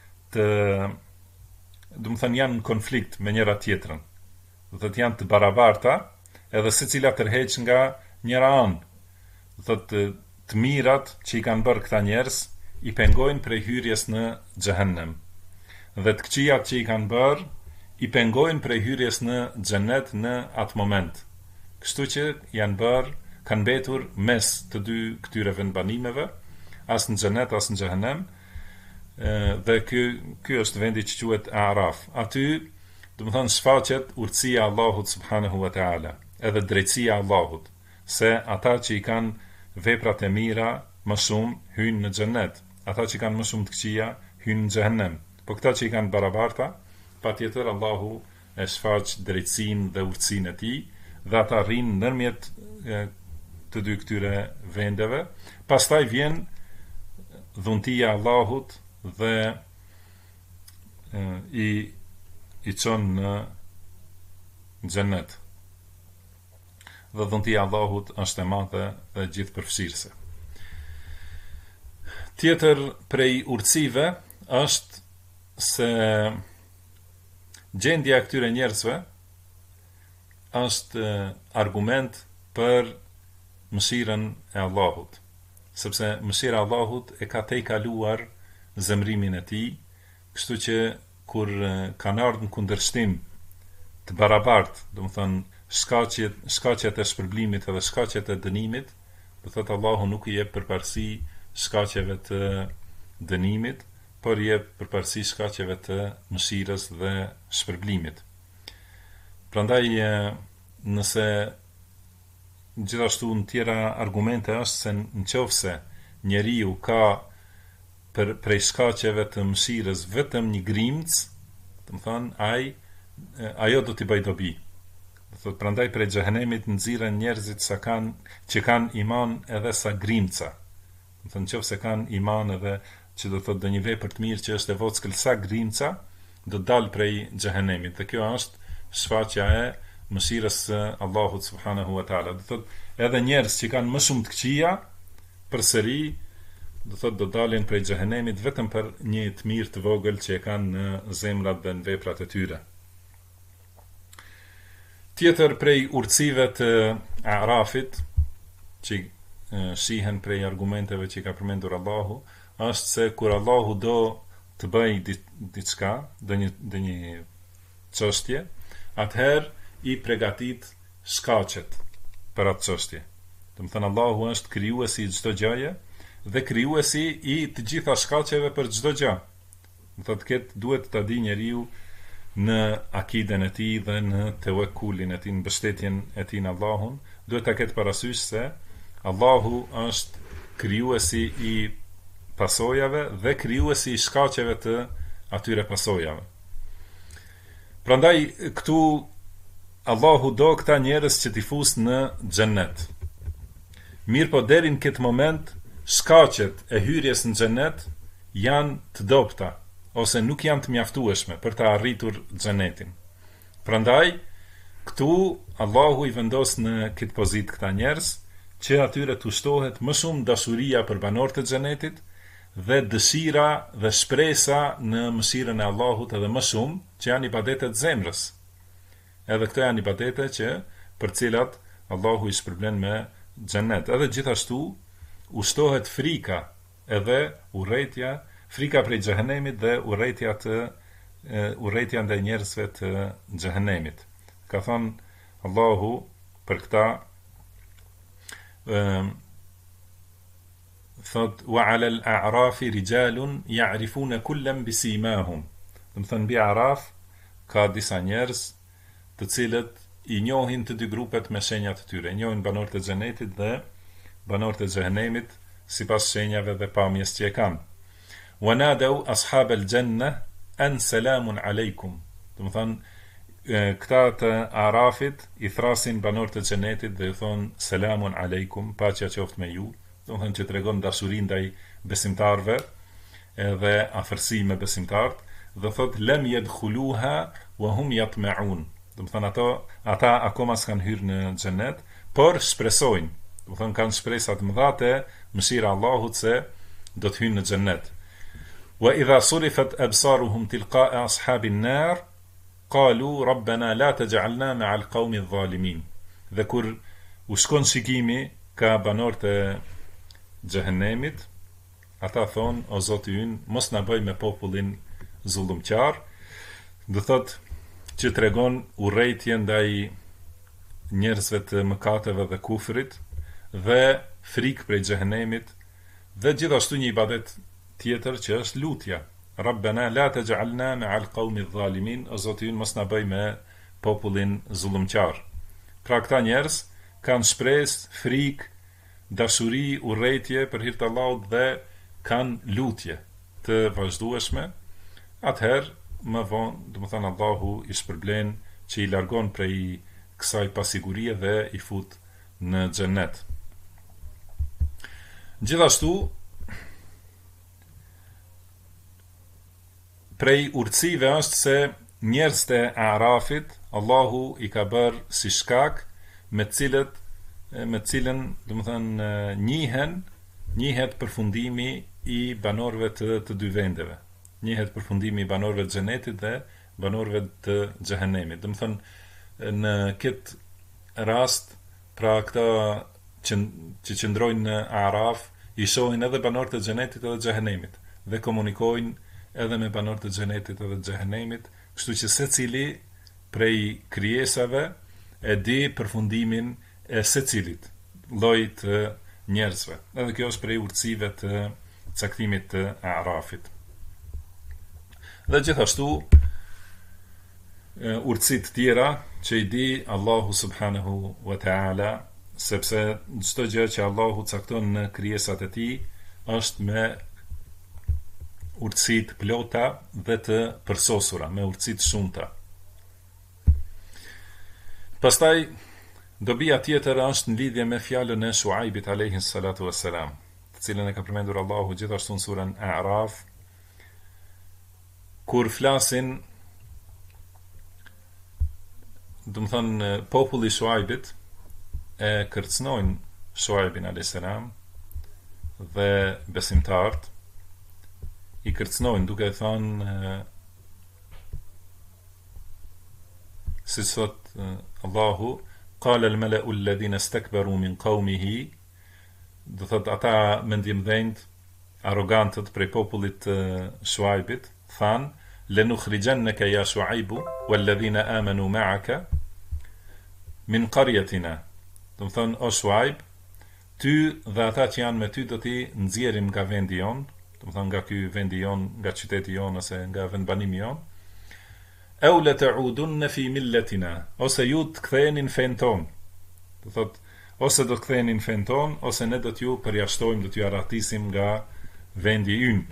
janë në konflikt me njëra tjetrën. Do të thotë janë të barabarta, edhe secila tërheq nga njëra anë. Do thotë të mirat që i kanë bërë këta njerëz i pengojnë prej hyrjes në xhehenem. Dhe të këqijat që i kanë bërë i pengojnë prej hyrjes në xhennet në atë moment. Kështu që kanë mbetur mes të dy këtyre vendbanimeve, as në xhennet as në xhehenem. Dhe ky është vendi që quhet A'raf. Aty, do të thënë, shfaqet urtësia e Allahut subhanahu wa taala, edhe drejtësia e Allahut, se ata që i kanë veprat e mira më shumë hyjnë në xhennet, ata që kanë më shumë të këqija hyjnë në xhehenem. Po këta që i kanë barabarta, patjetër Allahu e shfaq drejtësinë dhe urtësinë e tij, dhe ata rrinë ndërmjet të dy këtyre vendeve. Pastaj vjen dhuntia e Allahut dhe i çon në xhennet. Dhe dhuntia e Allahut është e madhe dhe gjithëpërfshirëse. Tjetër prej urtësive është se gjendja e këtyre njerëzve është argument për mëshirën e Allahut, sepse mëshira e Allahut e ka tejkaluar zemrimin e tij, kështu që kur kanë ardhur në kundërshtim të barabartë, do të thënë shkaqjet e shpërblimit edhe shkaqjet e dënimit, do thotë Allahu nuk i jep përparësi shkaqjeve të dënimit, por i jep përparësi shkaqjeve të mëshirës dhe shpërblimit. Prandaj, nëse gjithashtu në tjera argumente është se nëse njeriu ka prej shkaqjeve të mëshirës vetëm një grimc, do të thonë ajo do t'i bëjë dobi. Do thotë prandaj prej xhehenemit nxiren njerëzit që kanë iman edhe sa grimca. Do thonë nëse kanë iman edhe që do thotë do një vepër të mirë që është e vockël sa grimca, do dalë prej xhehenemit. Dhe kjo është shfaqja e mëshirës së Allahut subhanahu wa taala. Do thotë edhe njerëz që kanë më shumë të këqija, përsëri do thotë do dalin prej xhehenemit vetëm për një të mirë të vogël që e kanë në zemrat dhe në veprat e tyre. Tjetër prej urtësive të Arafit, që shihen prej argumenteve që ka përmendur Allahu, është se kur Allahu do të bëj diçka, do një çështje, atëherë i përgatit shkaqet për atë çështje. Do të thënë Allahu është krijuesi i çdo gjëje dhe krijuesi i të gjitha shkaqeve për çdo gjë. Do thotë këtë duhet ta di njeriu në akiden e tij dhe në tewekkulin e tij, në mbështetjen e tij në Allahun, duhet ta ketë parasysh se Allahu është krijuesi i pasojave dhe krijuesi i shkaqeve të atyre pasojave. Prandaj këtu Allahu do këta njerëz që t'i fusë në xhennet. Mirë po deri në këtë moment shkaqet e hyrjes në xhennet janë të dobta ose nuk janë të mjaftueshme për të arritur xhenetin. Prandaj këtu Allahu i vendos në këtë pozitë këta njerëz që atyre t'u shtohet më shumë dashuria për banorët e xhenetit dhe dëshira dhe shpresa në mëshirën e Allahut edhe më shumë që janë ibadetet zemrës. Edhe këto janë ibadete që për cilat Allahu i shpërblen me xhennet. Edhe gjithashtu u shtohet frika edhe urrejtja, frika prej xhehenemit dhe urrejtja ndaj njerëzve të xhehenemit. Ka thënë Allahu për këta thot wa ala al-a'rafi rijalun ya'rifuna kullam bisimahum. Do të thënë mbi Araf ka disa njerëz të cilët i njohin të dy grupet me shenjat e tyre. Njohin banorët e xhenetit dhe banorët e xhehenemit sipas shenjave dhe pamjes që e kanë. Wa nadaw ashab al-janna an salamun alaykum. Do të thënë këta të Arafit i thrasin banorët e xhenetit dhe i thon selamun aleikum, paqja qoftë me ju. Do të thënë që tregon dashuri ndaj besimtarëve edhe afërsi me besimtarët, dhe thot lem yadkhuluha wa hum yatma'un. Do të thënë ata akoma s'kan hyrë në xhenet, por shpresojnë. Do të thënë kanë shpresa të mëdha te mëshira e Allahut se do të hyjnë në xhenet. Wa idha surifat absaruhum tilqa'a ashabin nar qalu rabbana la taj'alna ma'a al-qawmi adh-dhalimin. Dhe kur u shkon shikimi ka banorët e xhehenemit, ata thon o Zoti ynë, mos na bëj me popullin zullumqar. Do thot që tregon urrejtje ndaj njerëzve të mëkateve dhe kufrit dhe frikë prej xhehenemit dhe gjithashtu një ibadet tjetër që është lutja. Rabbana la taj'alna ma'a al-qawmi adh-dhalimin, o Zoti ynë, mos na bëj me popullin zullumqar. Pra këta njerëz kanë shpresë, frikë, dashuri, urrejtje për hir të Allahut dhe kanë lutje të vazhdueshme. Atëherë më vonë, do të thënë Allahu i shpërblen që i largon prej kësaj pasigurie dhe i fut në xhennet. Gjithashtu prej urtësive është se njerëzit e Arafit Allahu i ka bërë si shkak me cilën do të thënë njihet përfundimi i banorëve të dy vendeve. Njihet përfundimi i banorëve të xhenetit dhe banorëve të xhehenemit. Do të thënë në këtë rast, pra këta që qëndrojnë në Araf i shohin edhe banorët e xhenetit edhe xhehenemit dhe komunikojnë edhe me banorët e xhenetit edhe xhehenemit, kështu që secili prej krijesave e di përfundimin e secilit lloji të njerëzve. Edhe kjo është prej urtësive të caktimit të Arafit. Dhe gjithashtu urtësit tjera që i di Allahu subhanahu wa ta'ala, sepse çdo gjë që Allahu cakton në krijesat e tij është me urtësi të plota dhe të përsosura, me urtësi të shumta. Pastaj dobia tjetër është në lidhje me fjalën e Shuaibit alayhi salatu wassalam, të cilën e ka përmendur Allahu gjithashtu në surën A'raf, kur flasin, do të thonë populli i Shuaibit e kërcënojnë Shuaibin a.s. dhe besimtarët i kërcënojnë duke thënë si thot Allahu qala al-mala'u alladhina istakbaru min qawmihi, do thot ata mendimdhënjt arrogantët prej popullit Shuaibit than lenukhrijannaka ya Shuaibu walladhina amanu ma'aka min qaryatina, do thon o Shuaib, ty dhe ata që janë me ty do t'i nxjerrim nga vendi jon, do thon nga ky vendi jon, nga qyteti jon ose nga vendbanimi jon, au la ta'udunna fi millatina, ose ju të ktheheni në fen ton, do thot ose do të ktheheni në fen ton, ose ne do t'ju përjashtojmë, do t'ju arratisim nga vendi ynë.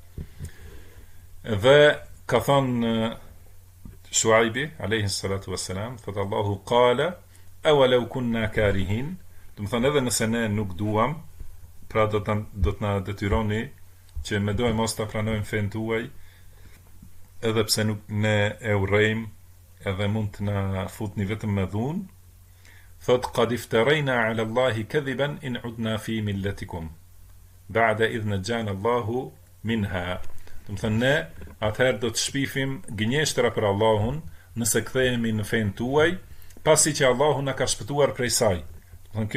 Dhe ka thonë Shuaibi alayhi salatu wassalam, thot Allahu qala awalau kunna karihin, do të thonë edhe nëse ne nuk duam, pra do të na detyroni që me dojmë mos ta pranojmë fen tuaj, edhe pse nuk ne e urrejmë, edhe mund të na futni vetëm me dhunë. Thot qad iftarayna ala Allahi kadhiban in udna fi millatikum ba'da idh najjana Allahu minha. Do të thënë ne atëherë do të shpifim gënjeshtra për Allahun nëse kthehemi në fen tuaj, pasi që Allahu na ka shpëtuar prej saj. Do të thënë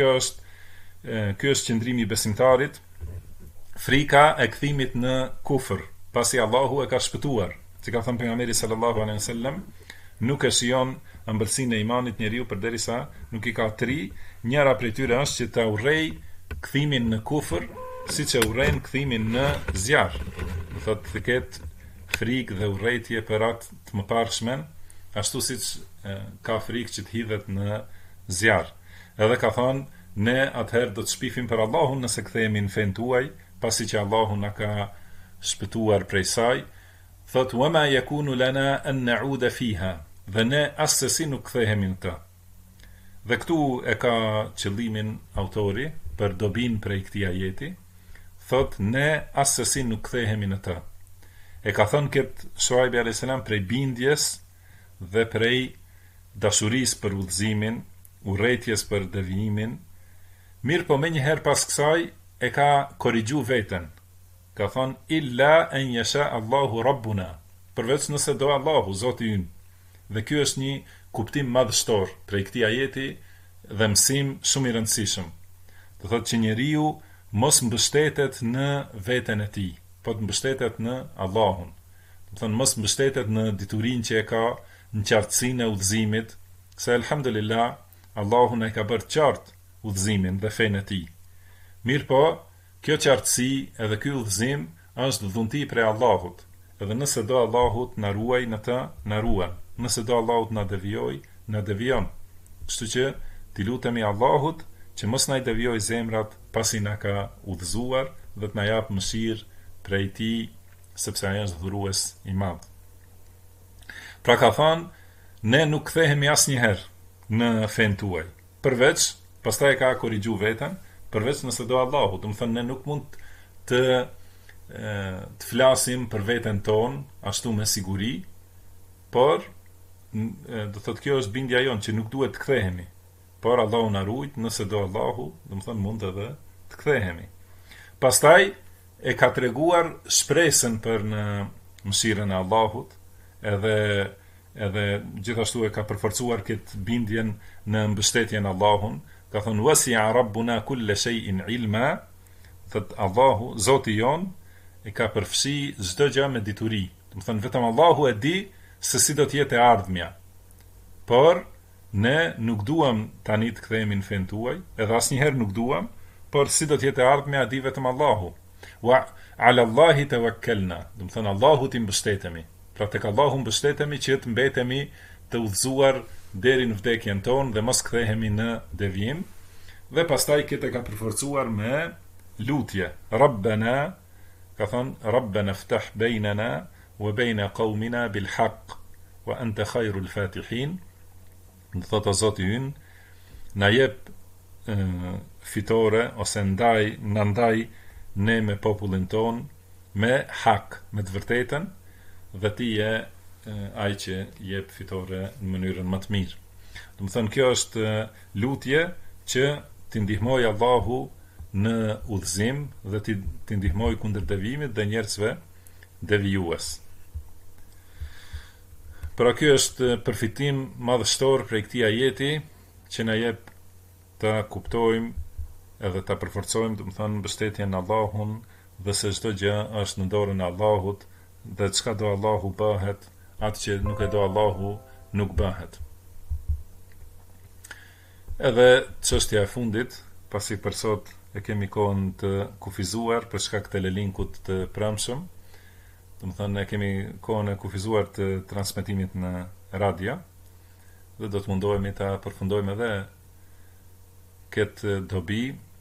kjo është qëndrimi i besimtarit, frika e kthimit në kufër, pasi Allahu e ka shpëtuar. Si ka thënë pejgamberi sallallahu alaihi wasallam, nuk e shijon ëmbëlsinë e imanit njeriu përderisa nuk i ka 3, njëra prej tyre është që ta urrej kthimin në kufër, siç e urren kthimin në zjarr. Do thotë të ketë frikë dhe urrëtie për atë të mëparshmen, ashtu siç ka frikë që të hidhet në zjarr. Edhe ka thonë, ne atëherë do të shpifim për Allahun nëse kthehemi në fen tuaj, pasi që Allahu na ka shpëtuar prej saj. Thot wama yakunu lana an na'uda fiha, dhe ne asesi nuk kthehemi në të. Dhe këtu e ka qëllimin autori për dobin prej këtij ajeti. Thot ne asesi nuk kthehemi në të. E ka thënë këtë Shuaibi alayhis salam prej bindjes dhe prej dashurisë për udhëzimin, urrëties për devijimin. Mirë po menjëherë pas kësaj e ka korrigju veten. Ka thonë illa an yasha Allahu rabbuna, përveç nëse do Allahu, Zoti ynë. Dhe ky është një kuptim madhështor prej këtij ajeti dhe mësim shumë i rëndësishëm. Do thotë që njeriu mos mbështetet në veten e tij, po të mbështetet në Allahun. Do thonë mos mbështetet në diturinë që e ka, në qartësinë e udhëzimit, se elhamdulillah Allahu na ka bërë qartë udhëzimin dhe fenë e tij. Mirë po, kjo qartësi edhe ky udhëzim është dhunti prej Allahut. Edhe nëse do Allahut na ruaj në të, na ruan. Nëse do Allahut na devijoj, na devijon. Kështu që t'i lutemi Allahut që mos na i devijoj zemrat pasi na ka udhëzuar dhe të na jap mëshirë prej tij, sepse ai është dhurues i madh. Pra ka thënë, ne nuk kthehemi asnjëherë në fen tuaj. Përveç, pastaj ka korrigju veten, përveç nëse do Allahu, do të thënë ne nuk mund të flasim për veten tonë ashtu me siguri, por do thotë kjo është bindja jonë që nuk duhet të kthehemi. Por Allahu na ruajt, nëse do Allahu, do të thënë mund edhe të kthehemi. Pastaj e ka treguar shpresën për në mëshirën e Allahut, edhe gjithashtu e ka përforcuar këtë bindjen në mbështetjen e Allahun. Ka thënë wasi'a rabbuna kulla shay'in ilma, thot Allahu, Zoti jon, e ka përfshi çdo gjë me dituri. Do të thënë vetëm Allahu e di se si do të jetë e ardhmja. Por ne nuk duam tani të kthehemi në fen tuaj, edhe asnjëherë nuk duam, por si do të jetë e ardhmja di vetëm Allahu. Wa 'ala Allahi tawakkalna, do të thënë Allahu ti mbështetemi. Pra tek Allahu mbështetemi që të mbetemi të udhëzuar deri në vdekjen tonë dhe mos kthehemi në devijim. Dhe pastaj këtë ka përforcuar me lutje. Rabbana, ka thonë Rabbana ftah bainana wa baina qaumina bil haqq wa anta khairul fatihin. Do thotë Zoti ynë, na jep fitore ose ndaj ne me popullin ton me hak, me të vërtetën, dhe ti je ai që jep fitore në mënyrën më të mirë. Do të thënë kjo është lutje që t'i ndihmoj Allahu në udhëzim dhe t'i ndihmoj kundër devimit dhe njerëzve devijues. Pra kjo është përfitim madhështor prej këtij ajeti që na jep ta kuptojmë edhe ta përforcojmë, do të thënë, mbështetjen në Allahun dhe se çdo gjë është në dorën e Allahut dhe çka do Allahu bëhet, atë që nuk e do Allahu nuk bëhet. Edhe çështja e fundit, pasi për sot e kemi kohën të kufizuar për shkak të lelinkut të premshëm, do të thënë e kemi kohën e kufizuar të transmetimit në radio dhe do të mundohemi ta përfundojmë edhe këtë dobi.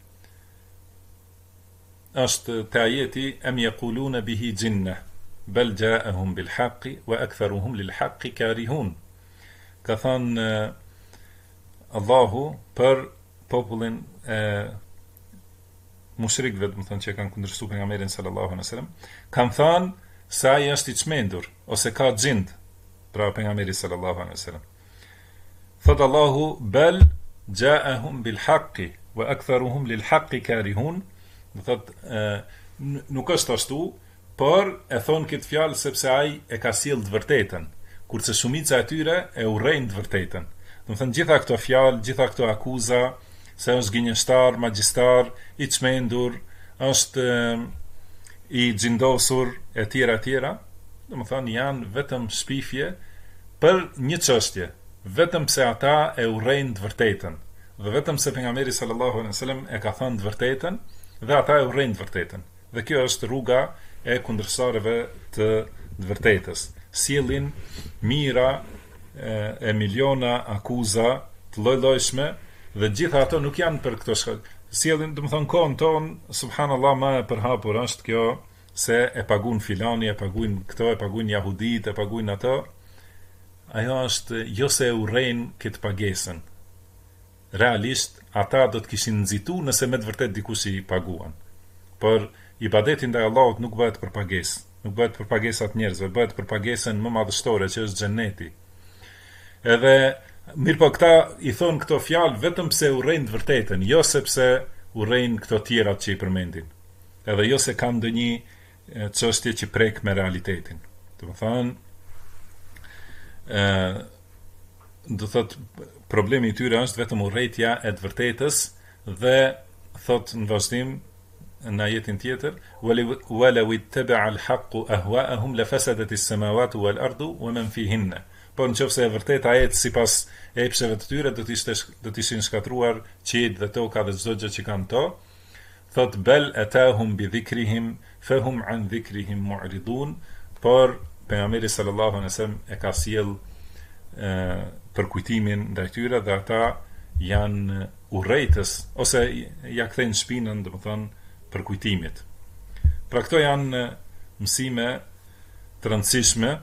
Është te ajeti em yaquluna bihi jinna bal ja'ahum bil haqqi wa aktharuhum lil haqqi karihun. Ka thënë Allahu për popullin e mushrikëve, do të thonë që kanë kundërshtuar pejgamberin sallallahu alaihi wasallam, kanë thënë se ai është i çmendur ose ka xhind, pra pejgamberi sallallahu alaihi wasallam. Thot Allahu bal ja'ahum bil haqqi wa aktharuhum lil haqqi karihun. Do thot nuk është ashtu, por e thon këtë fjalë sepse ai e ka sjellë të vërtetën, kurse shumica e tyre e urrejnë të vërtetën. Do thënë gjitha këto fjalë, gjitha këto akuza se është gënjeshtar, magjistar, i çmendur, është i xhindosur e tjera, do të thënë janë vetëm shpifje për një çështje, vetëm pse ata e urrejnë të vërtetën, dhe vetëm se pejgamberi sallallahu alaihi wasallam e ka thënë të vërtetën dhe ata e urrejnë të vërtetën. Dhe kjo është rruga e kundërshtarëve të vërtetës. Sjellin mira e miliona akuza të lloj-llojshme dhe gjitha ato nuk janë për këto shkak. Sjellin, do të thonë, kohën ton, subhanallahu, më e përhapur është kjo se e paguën filani, e paguën këto, e paguën jahudit, e paguën ato. Ajo është jo se e urrejnë këtë pagesën. Realisht ata do të kishin nxitu nëse me të vërtet dikush i paguan. Por ibadeti ndaj Allahut nuk bëhet për pagesë, nuk bëhet për pagesat njerëzve, bëhet për pagesën më madhështore që është xheneti. Edhe mirë po këta i thonë këto fjalë vetëm pse urrejnë të vërtetën, jo sepse urrejnë këto tjerat që i përmendin. Edhe jo se kanë ndonjë çështje që prek me realitetin. Do të thonë, do thot problemi i tyre është vetëm urrejtja e të vërtetës dhe thot në vazhdim në ajetin tjetër walaw ittaba'a al-haqqu ahwa'ahum lafasadat as-samawati wal-ardu wa man fihinna. Por nëse e vërtet ajet sipas epsheve të tyre do të ishin shkatruar qiejt dhe toka dhe çdo gjë që kanë to. Thot bel atahum bi dhikrihim fahum an dhikrihim mu'ridun. Por pejgamberi sallallahu alaihi wasallam e ka sjell për kujtimin ndaj tyre dhe ata janë urrejtës ose ja kthejnë shpinën, domethënë, për kujtimit. Pra këto janë mësime të rëndësishme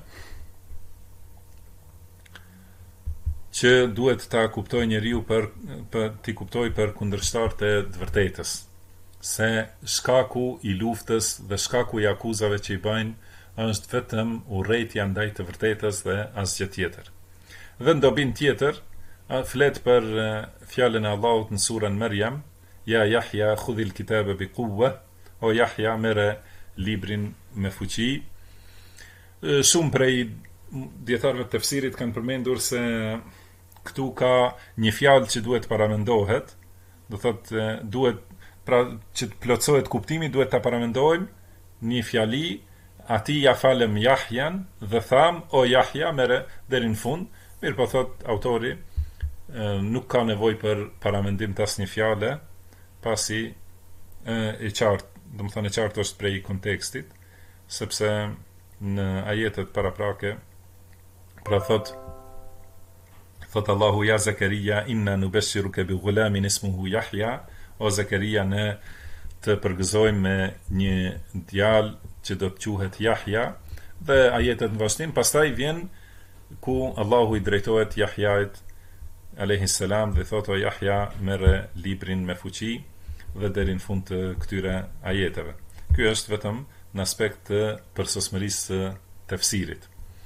që duhet ta kuptoj njeriu t'i kuptoj për kundërshtarët e të vërtetës, se shkaku i luftës dhe shkaku i akuzave që i bëjnë është vetëm urrejtja ndaj të vërtetës dhe asgjë tjetër. Dhe në dobin tjetër flet për fjalën e Allahut në surën Maryam, ja Yahya khudhil kitaba bi quwwa, o Yahya merre librin me fuqi. Shumë prej dietarëve të tefsirit kanë përmendur se këtu ka një fjalë që duhet paramendohet, do thotë duhet, pra që të plotësohet kuptimi, duhet ta paramendojmë një fjali, ati ja falem Yahyan dhe tham o Yahya merre deri në fund. Mirë po thot autori, nuk ka nevojë për paramendim të asnjë fjale, pasi e qartë, do të thonë e qartë është prej kontekstit, sepse në ajetet paraprake, pra thot Allahu ja Zakaria inna nubashiruka bi ghulamin ismuhu Yahya, o Zakaria, ne të përgëzojmë me një djalë që do të quhet Yahya, dhe ajetet në vazhdim pastaj vjen ku Allahu i drejtohet Yahyait alayhi salam dhe thotë o Yahya merre librin me fuqi. dhe deri në fund të këtyre ajeteve. Ky është vetëm në aspekt të përsosmërisë së tefsirit.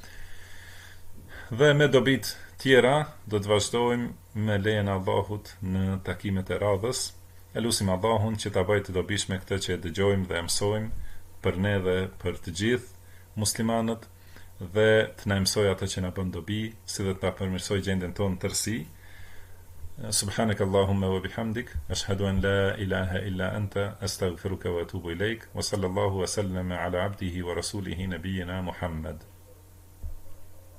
Dhe me dobit tjera do të vazhdojmë me lejen e Allahut në takimet e radhës. Elusim Allahun që ta bëjë të dobishme këtë që e dëgjojmë dhe e mësojmë për ne dhe për të gjithë muslimanët, dhe të na mësoj atë që na bën dobi, si dhe ta përmirësoj gjendjen tonë tërësi. Subhanak Allahumma wa bihamdik, ashhadu an la ilaha illa anta, astaghfiruka wa atubu ilaik, wa sallallahu wa sallama ala abdihi wa rasulihi nabiyina Muhammad.